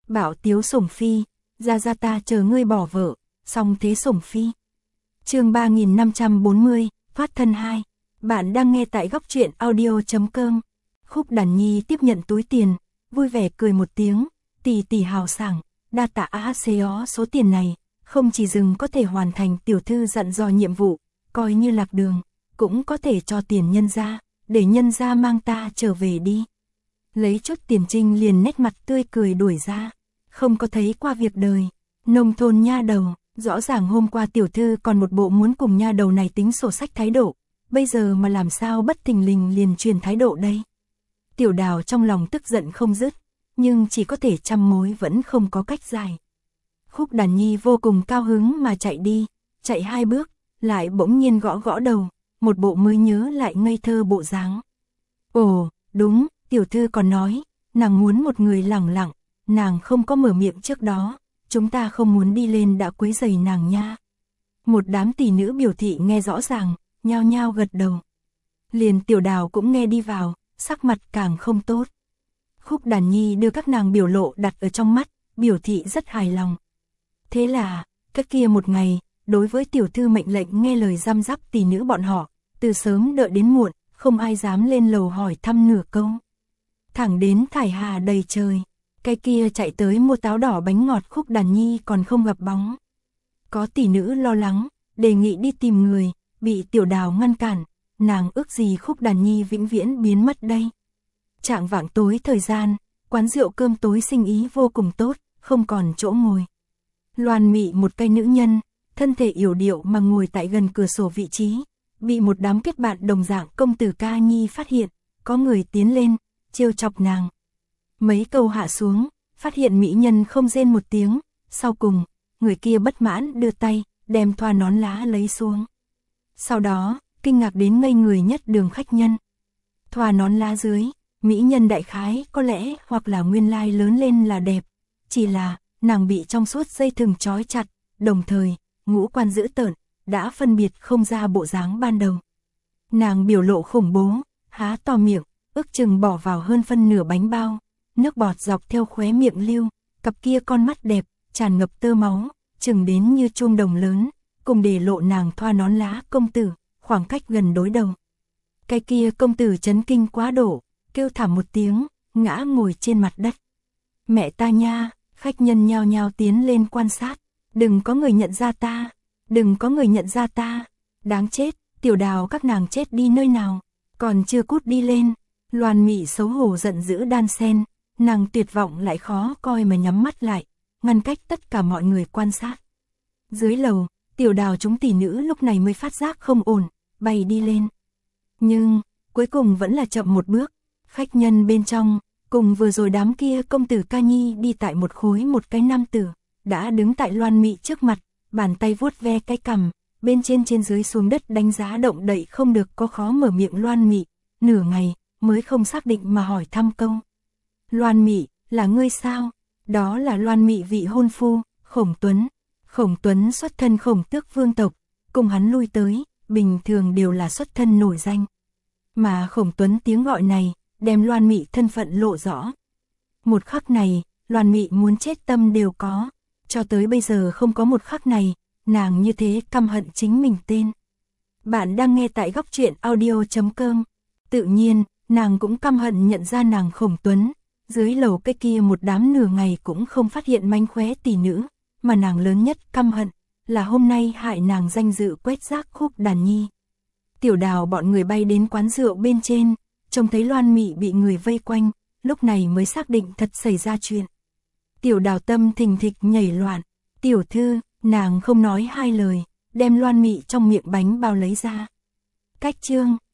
Bảo tiếu sủng phi, ra ta chờ ngươi bỏ vợ, xong thế sủng phi. Chương 3540, thoát thân 2. Bạn đang nghe tại góc truyện audio.com. Khúc Đàn Nhi tiếp nhận túi tiền, vui vẻ cười một tiếng, tỷ hào sảng, đa tạ AHCO số tiền này, không chỉ dừng có thể hoàn thành tiểu thư dặn dò nhiệm vụ, coi như lạc đường, cũng có thể cho tiền nhân ra, để nhân ra mang ta trở về đi. Lấy chút tiền trinh liền nét mặt tươi cười đuổi ra, không có thấy qua việc đời, nông thôn nha đầu, rõ ràng hôm qua tiểu thư còn một bộ muốn cùng nha đầu này tính sổ sách thái độ, bây giờ mà làm sao bất thình lình liền truyền thái độ đây. Tiểu Đào trong lòng tức giận không dứt, nhưng chỉ có thể trăm mối vẫn không có cách giải. Khúc Đàn Nhi vô cùng cao hứng mà chạy đi, chạy 2 bước, lại bỗng nhiên gõ đầu, một bộ mới nhớ lại ngây thơ bộ dáng. Ồ, đúng, tiểu thư còn nói, nàng muốn một người lẳng lặng, nàng không có mở miệng trước đó, chúng ta không muốn đi lên đã quấy rầy nàng nha. Một đám tỷ nữ biểu thị nghe rõ ràng, nhao nhao gật đầu. Liền Tiểu Đào cũng nghe đi vào, sắc mặt càng không tốt. Khúc Đàn Nhi đưa các nàng biểu lộ đặt ở trong mắt, biểu thị rất hài lòng. Thế là, các kia một ngày, đối với tiểu thư mệnh lệnh nghe lời răm rắp tỷ nữ bọn họ, từ sớm đợi đến muộn, không ai dám lên lầu hỏi thăm nửa câu. Thẳng đến thải hà đầy trời, cái kia chạy tới mua táo đỏ bánh ngọt Khúc Đàn Nhi còn không gặp bóng. Có tỷ nữ lo lắng, đề nghị đi tìm người, bị Tiểu Đào ngăn cản, nàng ước gì Khúc Đàn Nhi vĩnh viễn biến mất đây. Trạng vạng tối thời gian, quán rượu cơm tối sinh ý vô cùng tốt, không còn chỗ ngồi. Loan Mị một cây nữ nhân, thân thể yểu điệu mà ngồi tại gần cửa sổ vị trí, bị một đám kết bạn đồng dạng công tử ca nhi phát hiện, có người tiến lên, trêu chọc nàng. Mấy câu hạ xuống, phát hiện mỹ nhân không rên một tiếng, sau cùng, người kia bất mãn đưa tay, đem thoa nón lá lấy xuống. Sau đó, kinh ngạc đến ngây người nhất đường khách nhân. Thoa nón lá dưới, mỹ nhân đại khái có lẽ hoặc là nguyên lai lớn lên là đẹp, chỉ là nàng bị trong suốt dây thừng trói chặt, đồng thời, ngũ quan dữ tợn, đã phân biệt không ra bộ dáng ban đầu. Nàng biểu lộ khủng bố, há to miệng, ước chừng bỏ vào hơn phân nửa bánh bao, nước bọt dọc theo khóe miệng lưu, cặp kia con mắt đẹp, tràn ngập tơ máu, chừng đến như chuông đồng lớn, cùng để lộ nàng thoa nón lá công tử, khoảng cách gần đối đầu. Cái kia công tử chấn kinh quá độ, kêu thảm một tiếng, ngã ngồi trên mặt đất. Mẹ ta nha, khách nhân nhao nhao tiến lên quan sát, đừng có người nhận ra ta, đừng có người nhận ra ta, đáng chết, Tiểu Đào các nàng chết đi nơi nào, còn chưa cút đi lên. Loan Mị xấu hổ giận dữ đan sen, nàng tuyệt vọng lại khó coi mà nhắm mắt lại, ngăn cách tất cả mọi người quan sát. Dưới lầu, Tiểu Đào chúng tỷ nữ lúc này mới phát giác không ổn, bay đi lên. Nhưng, cuối cùng vẫn là chậm một bước, khách nhân bên trong, cùng vừa rồi đám kia công tử ca nhi đi tại một khối một cái nam tử, đã đứng tại Loan Mị trước mặt, bàn tay vuốt ve cái cằm, bên trên dưới xuống đất đánh giá động đậy không được có khó mở miệng Loan Mị, nửa ngày, mới không xác định mà hỏi thăm câu. Loan Mị, là ngươi sao? Đó là Loan Mị vị hôn phu, Khổng Tuấn. Khổng Tuấn xuất thân Khổng Tước vương tộc, cùng hắn lui tới, bình thường đều là xuất thân nổi danh. Mà Khổng Tuấn tiếng gọi này, đem Loan Mị thân phận lộ rõ. Một khắc này, Loan Mị muốn chết tâm đều có, cho tới bây giờ không có một khắc này, nàng như thế căm hận chính mình tên. Bạn đang nghe tại góc truyện audio.com. Tự nhiên, nàng cũng căm hận nhận ra nàng Khổng Tuấn, dưới lầu cái kia một đám nửa ngày cũng không phát hiện mánh khóe tỷ nữ, mà nàng lớn nhất căm hận, là hôm nay hại nàng danh dự quét rác Khúc Đàn Nhi. Tiểu Đào bọn người bay đến quán rượu bên trên, trông thấy Loan Mị bị người vây quanh, lúc này mới xác định thật xảy ra chuyện. Tiểu Đào tâm thình thịch nhảy loạn, tiểu thư, nàng không nói hai lời, đem Loan Mị trong miệng bánh bao lấy ra. Cách chương